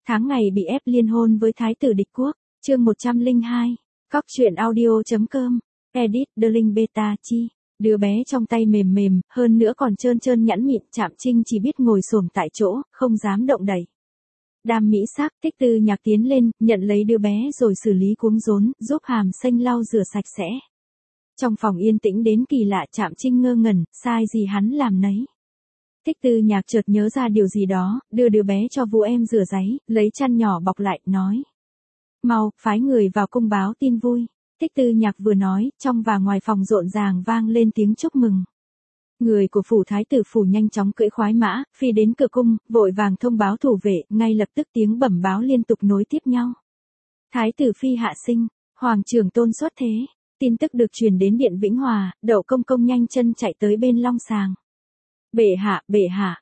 Tháng ngày bị ép liên hôn với thái tử địch quốc, chương 102. Cóc truyện audio.com, edit, The Link Beta Chi. Đứa bé trong tay mềm mềm, hơn nữa còn trơn trơn nhẵn mịn, Trạm Trinh chỉ biết ngồi xổm tại chỗ, không dám động đậy. Đam mỹ sắc, Tích Tư Nhạc tiến lên, nhận lấy đứa bé rồi xử lý cuống rốn, giúp Hàm Xanh lau rửa sạch sẽ. Trong phòng yên tĩnh đến kỳ lạ, Trạm Trinh ngơ ngẩn, sai gì hắn làm nấy. Tích Tư Nhạc chợt nhớ ra điều gì đó, đưa đứa bé cho Vũ em rửa ráy, lấy chăn nhỏ bọc lại, nói. Mau, phái người vào cung báo tin vui. Tích Tư Nhạc vừa nói, trong và ngoài phòng rộn ràng vang lên tiếng chúc mừng. Người của phủ thái tử phủ nhanh chóng cưỡi khoái mã, phi đến cửa cung, vội vàng thông báo thủ vệ, ngay lập tức tiếng bẩm báo liên tục nối tiếp nhau. Thái tử phi hạ sinh, hoàng trưởng tôn xuất thế. Tin tức được truyền đến điện Vĩnh Hòa, Đậu Công Công nhanh chân chạy tới bên long sàng. Bệ hạ,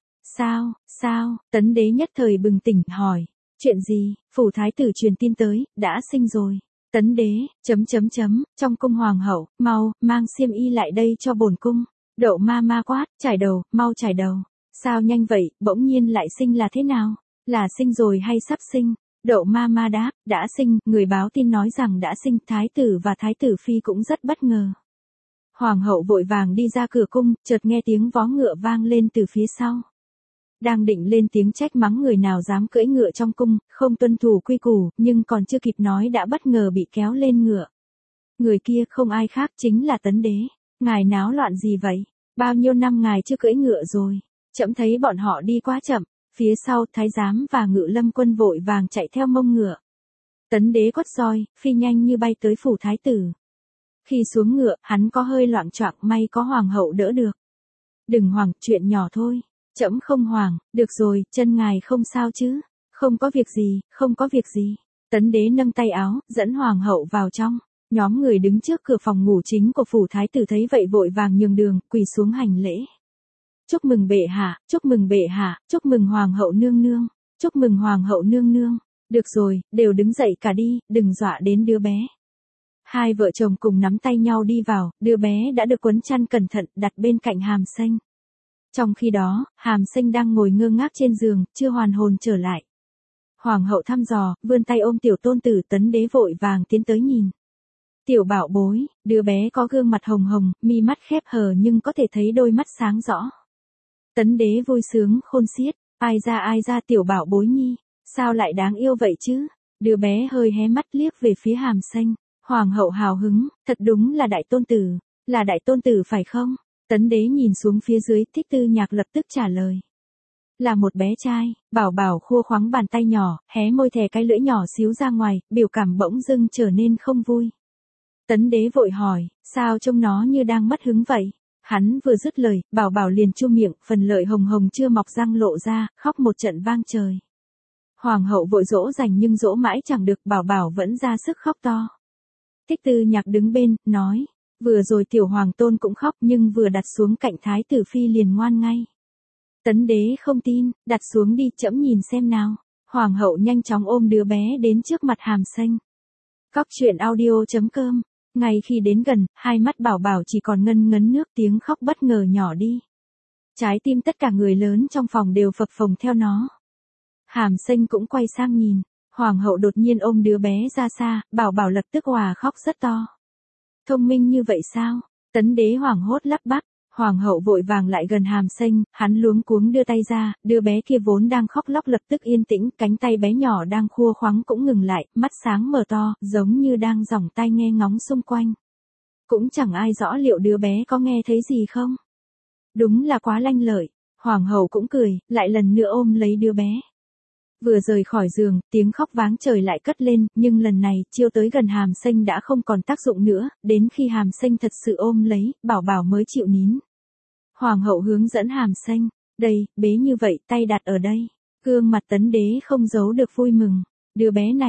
sao, Tấn đế nhất thời bừng tỉnh, hỏi. Chuyện gì? Phủ thái tử truyền tin tới, đã sinh rồi. Tấn đế, trong cung hoàng hậu, mau, mang xiêm y lại đây cho bổn cung. Đậu ma ma quát, trải đầu, mau trải đầu. Sao nhanh vậy, bỗng nhiên lại sinh là thế nào? Là sinh rồi hay sắp sinh? Đậu ma ma đáp, đã sinh, người báo tin nói rằng đã sinh, thái tử và thái tử phi cũng rất bất ngờ. Hoàng hậu vội vàng đi ra cửa cung, chợt nghe tiếng vó ngựa vang lên từ phía sau. Đang định lên tiếng trách mắng người nào dám cưỡi ngựa trong cung, không tuân thủ quy củ, nhưng còn chưa kịp nói đã bất ngờ bị kéo lên ngựa. Người kia không ai khác chính là Tấn đế. Ngài náo loạn gì vậy? Bao nhiêu năm ngài chưa cưỡi ngựa rồi? Trẫm thấy bọn họ đi quá chậm. Phía sau, thái giám và ngự lâm quân vội vàng chạy theo mông ngựa. Tấn đế quất roi, phi nhanh như bay tới phủ thái tử. Khi xuống ngựa, hắn có hơi loạng choạng, may có hoàng hậu đỡ được. Đừng hoảng, chuyện nhỏ thôi. Trẫm không hoảng, được rồi, chân ngài không sao chứ? Không có việc gì. Tấn đế nâng tay áo, dẫn hoàng hậu vào trong. Nhóm người đứng trước cửa phòng ngủ chính của phủ thái tử thấy vậy vội vàng nhường đường, quỳ xuống hành lễ. Chúc mừng bệ hạ, chúc mừng hoàng hậu nương nương. Được rồi, đều đứng dậy cả đi, đừng dọa đến đứa bé. Hai vợ chồng cùng nắm tay nhau đi vào, đứa bé đã được quấn chăn cẩn thận đặt bên cạnh Hàm Xanh. Trong khi đó, Hàm Xanh đang ngồi ngơ ngác trên giường, chưa hoàn hồn trở lại. Hoàng hậu thăm dò, vươn tay ôm tiểu tôn tử, Tấn đế vội vàng tiến tới nhìn. Tiểu bảo bối, đứa bé có gương mặt hồng hồng, mi mắt khép hờ nhưng có thể thấy đôi mắt sáng rõ. Tấn đế vui sướng khôn xiết, ai ra tiểu bảo bối nhi, sao lại đáng yêu vậy chứ? Đứa bé hơi hé mắt liếc về phía Hàm Xanh. Hoàng hậu hào hứng, thật đúng là đại tôn tử phải không? Tấn đế nhìn xuống phía dưới, Tích Tư Nhạc lập tức trả lời. Là một bé trai, bảo bảo khua khoắng bàn tay nhỏ, hé môi thè cái lưỡi nhỏ xíu ra ngoài, biểu cảm bỗng dưng trở nên không vui. Tấn đế vội hỏi, sao trông nó như đang mất hứng vậy? Hắn vừa dứt lời, bảo bảo liền chu miệng, phần lợi hồng hồng chưa mọc răng lộ ra, khóc một trận vang trời. Hoàng hậu vội dỗ dành nhưng dỗ mãi chẳng được, bảo bảo vẫn ra sức khóc to. Tích Tư Nhạc đứng bên, nói, vừa rồi tiểu hoàng tôn cũng khóc nhưng vừa đặt xuống cạnh thái tử phi liền ngoan ngay. Tấn đế không tin, đặt xuống đi, trẫm nhìn xem nào. Hoàng hậu nhanh chóng ôm đứa bé đến trước mặt Hàm Xanh. Cóc truyện audio.com. Ngay khi đến gần, hai mắt bảo bảo chỉ còn ngân ngấn nước, tiếng khóc bất ngờ nhỏ đi. Trái tim tất cả người lớn trong phòng đều phập phồng theo nó. Hàm Xanh cũng quay sang nhìn. Hoàng hậu đột nhiên ôm đứa bé ra xa, bảo bảo lập tức òa khóc rất to. Thông minh như vậy sao? Tấn đế hoảng hốt lắp bắp. Hoàng hậu vội vàng lại gần Hàm Xanh, hắn luống cuống đưa tay ra, đứa bé kia vốn đang khóc lóc lập tức yên tĩnh, cánh tay bé nhỏ đang khua khoắng cũng ngừng lại, mắt sáng mở to, giống như đang dòng tai nghe ngóng xung quanh. Cũng chẳng ai rõ liệu đứa bé có nghe thấy gì không. Đúng là quá lanh lợi. Hoàng hậu cũng cười, lại lần nữa ôm lấy đứa bé. Vừa rời khỏi giường, tiếng khóc váng trời lại cất lên, nhưng lần này, chiêu tới gần Hàm Xanh đã không còn tác dụng nữa, đến khi Hàm Xanh thật sự ôm lấy, bảo bảo mới chịu nín. Hoàng hậu hướng dẫn Hàm Xanh, đây, bế như vậy, tay đặt ở đây. Gương mặt Tấn đế không giấu được vui mừng. Đứa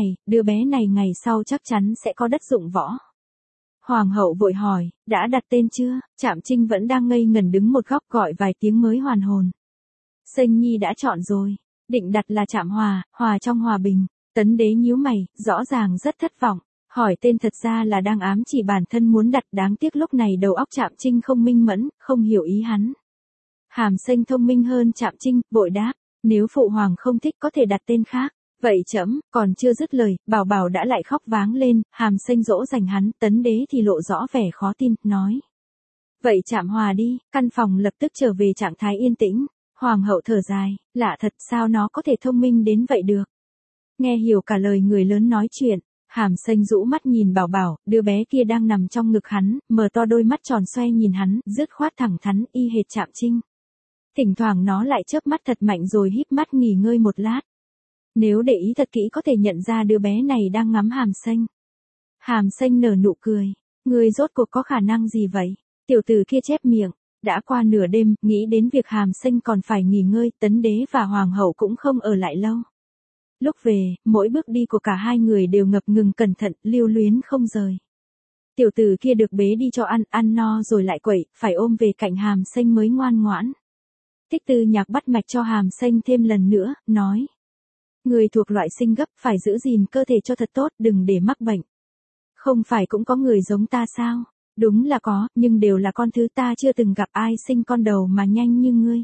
bé này ngày sau chắc chắn sẽ có đất dụng võ. Hoàng hậu vội hỏi, đã đặt tên chưa? Trạm Trinh vẫn đang ngây ngẩn đứng một góc gọi vài tiếng mới hoàn hồn. Xanh nhi đã chọn rồi. Định đặt là Trạm Hòa, hòa trong hòa bình. Tấn đế nhíu mày, rõ ràng rất thất vọng. Hỏi tên thật ra là đang ám chỉ bản thân muốn đặt, đáng tiếc lúc này đầu óc Trạm Trinh không minh mẫn, không hiểu ý hắn. Hàm Xanh thông minh hơn Trạm Trinh, vội đáp, nếu phụ hoàng không thích có thể đặt tên khác. Vậy chấm, còn chưa dứt lời, Bảo Bảo đã lại khóc váng lên, Hàm Xanh dỗ dành hắn, Tấn Đế thì lộ rõ vẻ khó tin, nói. Vậy chạm hòa đi, căn phòng lập tức trở về trạng thái yên tĩnh. Hoàng hậu thở dài, lạ thật sao nó có thể thông minh đến vậy được. Nghe hiểu cả lời người lớn nói chuyện, Hàm Xanh rũ mắt nhìn Bảo Bảo, đứa bé kia đang nằm trong ngực hắn, mở to đôi mắt tròn xoe nhìn hắn, dứt khoát thẳng thắn y hệt Trạm Trinh. Thỉnh thoảng nó lại chớp mắt thật mạnh rồi híp mắt nghỉ ngơi một lát. Nếu để ý thật kỹ có thể nhận ra đứa bé này đang ngắm Hàm Xanh. Hàm Xanh nở nụ cười, người rốt cuộc có khả năng gì vậy? Tiểu tử kia chép miệng. Đã qua nửa đêm, nghĩ đến việc Hàm Xanh còn phải nghỉ ngơi, Tấn Đế và Hoàng hậu cũng không ở lại lâu. Lúc về, mỗi bước đi của cả hai người đều ngập ngừng cẩn thận, lưu luyến không rời. Tiểu tử kia được bế đi cho ăn no rồi lại quậy, phải ôm về cạnh Hàm Xanh mới ngoan ngoãn. Tích Tư Nhạc bắt mạch cho Hàm Xanh thêm lần nữa, nói. Người thuộc loại sinh gấp phải giữ gìn cơ thể cho thật tốt, đừng để mắc bệnh. Không phải cũng có người giống ta sao? Đúng là có, nhưng đều là con thứ ta chưa từng gặp ai sinh con đầu mà nhanh như ngươi.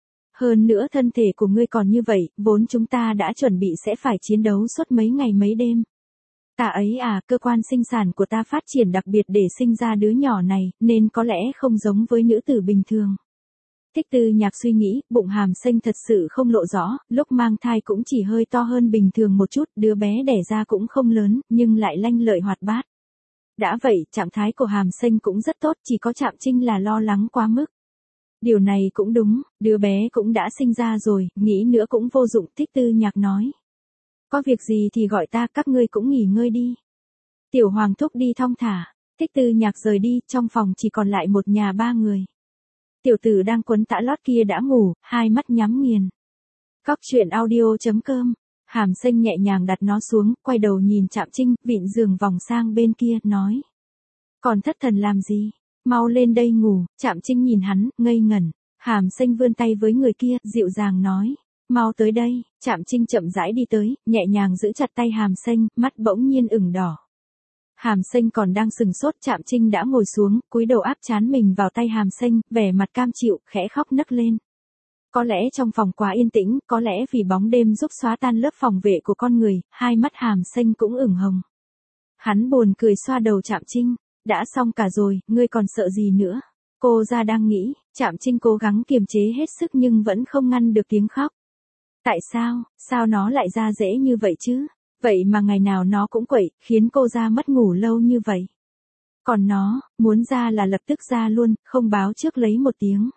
Hơn nữa thân thể của ngươi còn như vậy, vốn chúng ta đã chuẩn bị sẽ phải chiến đấu suốt mấy ngày mấy đêm. Ta ấy à, cơ quan sinh sản của ta phát triển đặc biệt để sinh ra đứa nhỏ này, nên có lẽ không giống với nữ tử bình thường. Tích Tư Nhạc suy nghĩ, bụng Hàm Xanh thật sự không lộ rõ, lúc mang thai cũng chỉ hơi to hơn bình thường một chút, đứa bé đẻ ra cũng không lớn, nhưng lại lanh lợi hoạt bát. Đã vậy, trạng thái của Hàm Xanh cũng rất tốt, chỉ có Trạm Trinh là lo lắng quá mức. Điều này cũng đúng, đứa bé cũng đã sinh ra rồi, nghĩ nữa cũng vô dụng, Tích Tư Nhạc nói. Có việc gì thì gọi ta, các ngươi cũng nghỉ ngơi đi. Tiểu Hoàng thúc đi thong thả, Tích Tư Nhạc rời đi, trong phòng chỉ còn lại một nhà ba người. Tiểu tử đang quấn tã lót kia đã ngủ, hai mắt nhắm nghiền. Cóc truyện audio.com. Hàm Xanh nhẹ nhàng đặt nó xuống, quay đầu nhìn Trạm Trinh, vịn giường vòng sang bên kia, nói. Còn thất thần làm gì? Mau lên đây ngủ, Trạm Trinh nhìn hắn, ngây ngẩn. Hàm Xanh vươn tay với người kia, dịu dàng nói. Mau tới đây, Trạm Trinh chậm rãi đi tới, nhẹ nhàng giữ chặt tay Hàm Xanh, mắt bỗng nhiên ửng đỏ. Hàm Xanh còn đang sừng sốt, Trạm Trinh đã ngồi xuống, cúi đầu áp trán mình vào tay Hàm Xanh, vẻ mặt cam chịu, khẽ khóc nấc lên. Có lẽ trong phòng quá yên tĩnh, có lẽ vì bóng đêm giúp xóa tan lớp phòng vệ của con người, hai mắt Hàm Xanh cũng ửng hồng. Hắn buồn cười xoa đầu Trạm Trinh, đã xong cả rồi, ngươi còn sợ gì nữa? Cô ra đang nghĩ, Trạm Trinh cố gắng kiềm chế hết sức nhưng vẫn không ngăn được tiếng khóc. Tại sao nó lại ra dễ như vậy chứ? Vậy mà ngày nào nó cũng quậy, khiến cô ra mất ngủ lâu như vậy. Còn nó, muốn ra là lập tức ra luôn, không báo trước lấy một tiếng.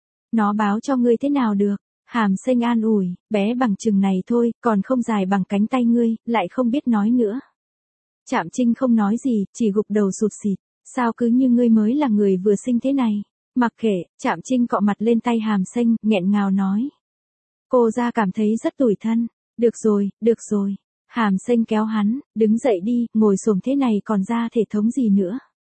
Nó báo cho ngươi thế nào được? Hàm Xanh an ủi, bé bằng chừng này thôi, còn không dài bằng cánh tay ngươi, lại không biết nói nữa. Trạm Trinh không nói gì, chỉ gục đầu sụt sịt. Sao cứ như ngươi mới là người vừa sinh thế này? Mặc kệ, Trạm Trinh cọ mặt lên tay Hàm Xanh, nghẹn ngào nói. Cô ra cảm thấy rất tủi thân. Được rồi. Hàm Xanh kéo hắn, đứng dậy đi, ngồi xổm thế này còn ra thể thống gì nữa.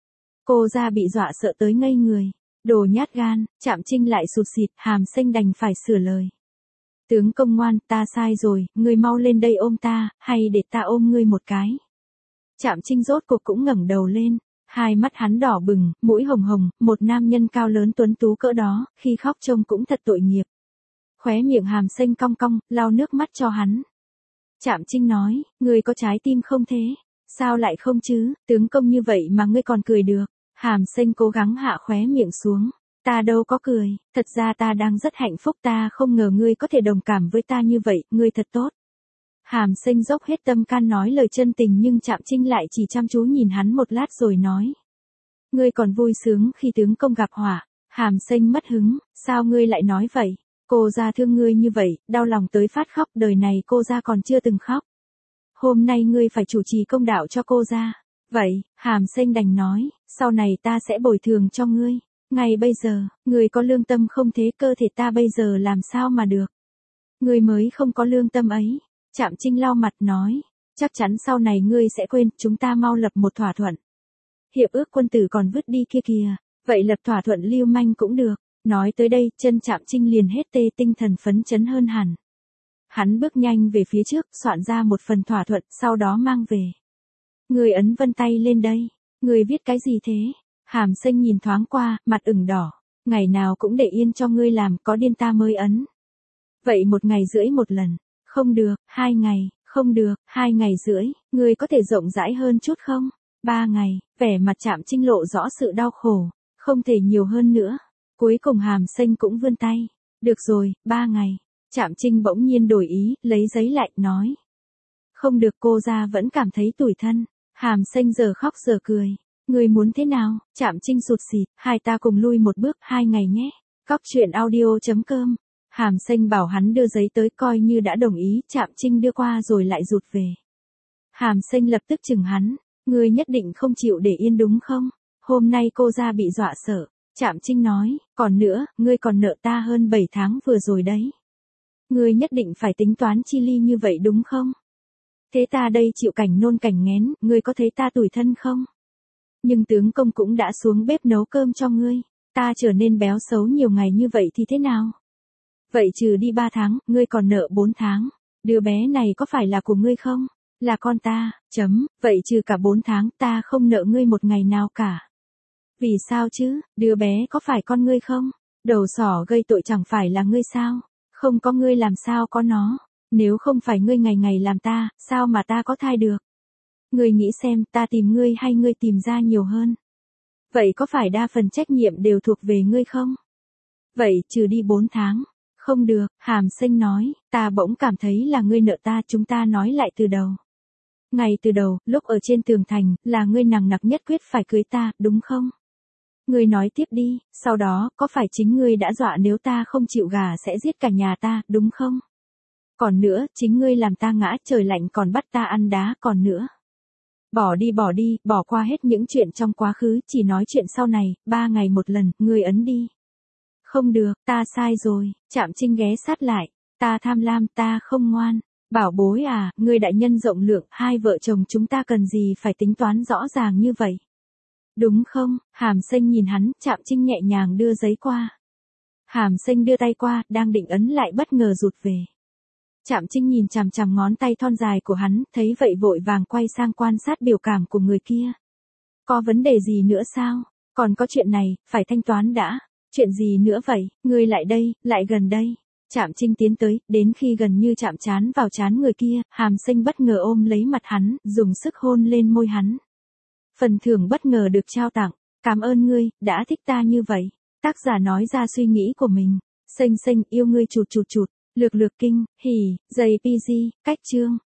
Cô ra bị dọa sợ tới ngây người. Đồ nhát gan, Trạm Trinh lại sụt sịt, Hàm Xanh đành phải sửa lời. Tướng công ngoan, ta sai rồi, ngươi mau lên đây ôm ta, hay để ta ôm ngươi một cái. Trạm Trinh rốt cuộc cũng ngẩng đầu lên, hai mắt hắn đỏ bừng, mũi hồng hồng, một nam nhân cao lớn tuấn tú cỡ đó, khi khóc trông cũng thật tội nghiệp. Khóe miệng Hàm Xanh cong cong, lau nước mắt cho hắn. Trạm Trinh nói, ngươi có trái tim không thế? Sao lại không chứ, tướng công như vậy mà ngươi còn cười được. Hàm Xanh cố gắng hạ khóe miệng xuống. Ta đâu có cười, thật ra ta đang rất hạnh phúc, ta không ngờ ngươi có thể đồng cảm với ta như vậy, ngươi thật tốt. Hàm Xanh dốc hết tâm can nói lời chân tình nhưng Trạm Trinh lại chỉ chăm chú nhìn hắn một lát rồi nói. Ngươi còn vui sướng khi tướng công gặp họa. Hàm Xanh mất hứng, sao ngươi lại nói vậy? Cô ra thương ngươi như vậy, đau lòng tới phát khóc, đời này cô ra còn chưa từng khóc. Hôm nay ngươi phải chủ trì công đạo cho cô ra. Vậy, Hàm Xanh đành nói, sau này ta sẽ bồi thường cho ngươi. Ngay bây giờ, ngươi có lương tâm không thế, cơ thể ta bây giờ làm sao mà được. Ngươi mới không có lương tâm ấy. Trạm Trinh lau mặt nói, chắc chắn sau này ngươi sẽ quên, chúng ta mau lập một thỏa thuận. Hiệp ước quân tử còn vứt đi kia kìa, vậy lập thỏa thuận lưu manh cũng được. Nói tới đây, chân Trạm Trinh liền hết tê, tinh thần phấn chấn hơn hẳn. Hắn bước nhanh về phía trước, soạn ra một phần thỏa thuận, sau đó mang về. Người ấn vân tay lên đây, người viết cái gì thế? Hàm Xanh nhìn thoáng qua, mặt ửng đỏ. Ngày nào cũng để yên cho ngươi làm, có điên ta mới ấn. Vậy 1 ngày rưỡi một lần. Không được, 2 ngày, Không được, 2 ngày rưỡi, ngươi có thể rộng rãi hơn chút không? 3 ngày, vẻ mặt Trạm Trinh lộ rõ sự đau khổ, không thể nhiều hơn nữa. Cuối cùng Hàm Xanh cũng vươn tay. Được rồi, 3 ngày. Trạm Trinh bỗng nhiên đổi ý, lấy giấy lại, nói. Không được, cô ra vẫn cảm thấy tủi thân. Hàm Xanh giờ khóc giờ cười. Người muốn thế nào? Trạm Trinh sụt sịt, hai ta cùng lui một bước, 2 ngày nhé. Cóc truyện audio.com. Hàm Xanh bảo hắn đưa giấy tới, coi như đã đồng ý. Trạm Trinh đưa qua rồi lại rụt về. Hàm Xanh lập tức chừng hắn. Ngươi nhất định không chịu để yên đúng không? Hôm nay cô ra bị dọa sợ. Trạm Trinh nói, còn nữa, ngươi còn nợ ta hơn 7 tháng vừa rồi đấy. Ngươi nhất định phải tính toán chi ly như vậy đúng không? Thế ta đây chịu cảnh nôn cảnh nghén, ngươi có thấy ta tủi thân không? Nhưng tướng công cũng đã xuống bếp nấu cơm cho ngươi, ta trở nên béo xấu nhiều ngày như vậy thì thế nào? Vậy trừ đi 3 tháng, ngươi còn nợ 4 tháng. Đứa bé này có phải là của ngươi không? Là con ta, vậy trừ cả 4 tháng, ta không nợ ngươi một ngày nào cả. Vì sao chứ, đứa bé có phải con ngươi không? Đầu sỏ gây tội chẳng phải là ngươi sao? Không có ngươi làm sao có nó? Nếu không phải ngươi ngày ngày làm ta, sao mà ta có thai được? Ngươi nghĩ xem, ta tìm ngươi hay ngươi tìm ra nhiều hơn? Vậy có phải đa phần trách nhiệm đều thuộc về ngươi không? Vậy trừ đi 4 tháng. Không được, Hàm Xanh nói, ta bỗng cảm thấy là ngươi nợ ta, chúng ta nói lại từ đầu. Ngay từ đầu, lúc ở trên tường thành, là ngươi nằng nặc nhất quyết phải cưới ta, đúng không? Ngươi nói tiếp đi, sau đó, có phải chính ngươi đã dọa nếu ta không chịu gả sẽ giết cả nhà ta, đúng không? Còn nữa, chính ngươi làm ta ngã trời lạnh còn bắt ta ăn đá, còn nữa. Bỏ đi, bỏ qua hết những chuyện trong quá khứ, chỉ nói chuyện sau này, 3 ngày một lần, ngươi ấn đi. Không được, ta sai rồi. Trạm Trinh ghé sát lại. Ta tham lam, ta không ngoan. Bảo bối à, ngươi đại nhân rộng lượng, hai vợ chồng chúng ta cần gì phải tính toán rõ ràng như vậy? Đúng không? Hàm Xanh nhìn hắn, Trạm Trinh nhẹ nhàng đưa giấy qua. Hàm Xanh đưa tay qua, đang định ấn lại bất ngờ rụt về. Trạm Trinh nhìn chằm chằm ngón tay thon dài của hắn, thấy vậy vội vàng quay sang quan sát biểu cảm của người kia. Có vấn đề gì nữa sao? Còn có chuyện này, phải thanh toán đã. Chuyện gì nữa vậy? Ngươi lại đây, lại gần đây. Trạm Trinh tiến tới, đến khi gần như chạm trán vào trán người kia, Hàm Xanh bất ngờ ôm lấy mặt hắn, dùng sức hôn lên môi hắn. Phần thưởng bất ngờ được trao tặng. Cảm ơn ngươi, đã thích ta như vậy. Tác giả nói ra suy nghĩ của mình. Xanh xanh yêu ngươi chụt chụt chụt. Lược lược kinh, hỉ, JPG, cách chương.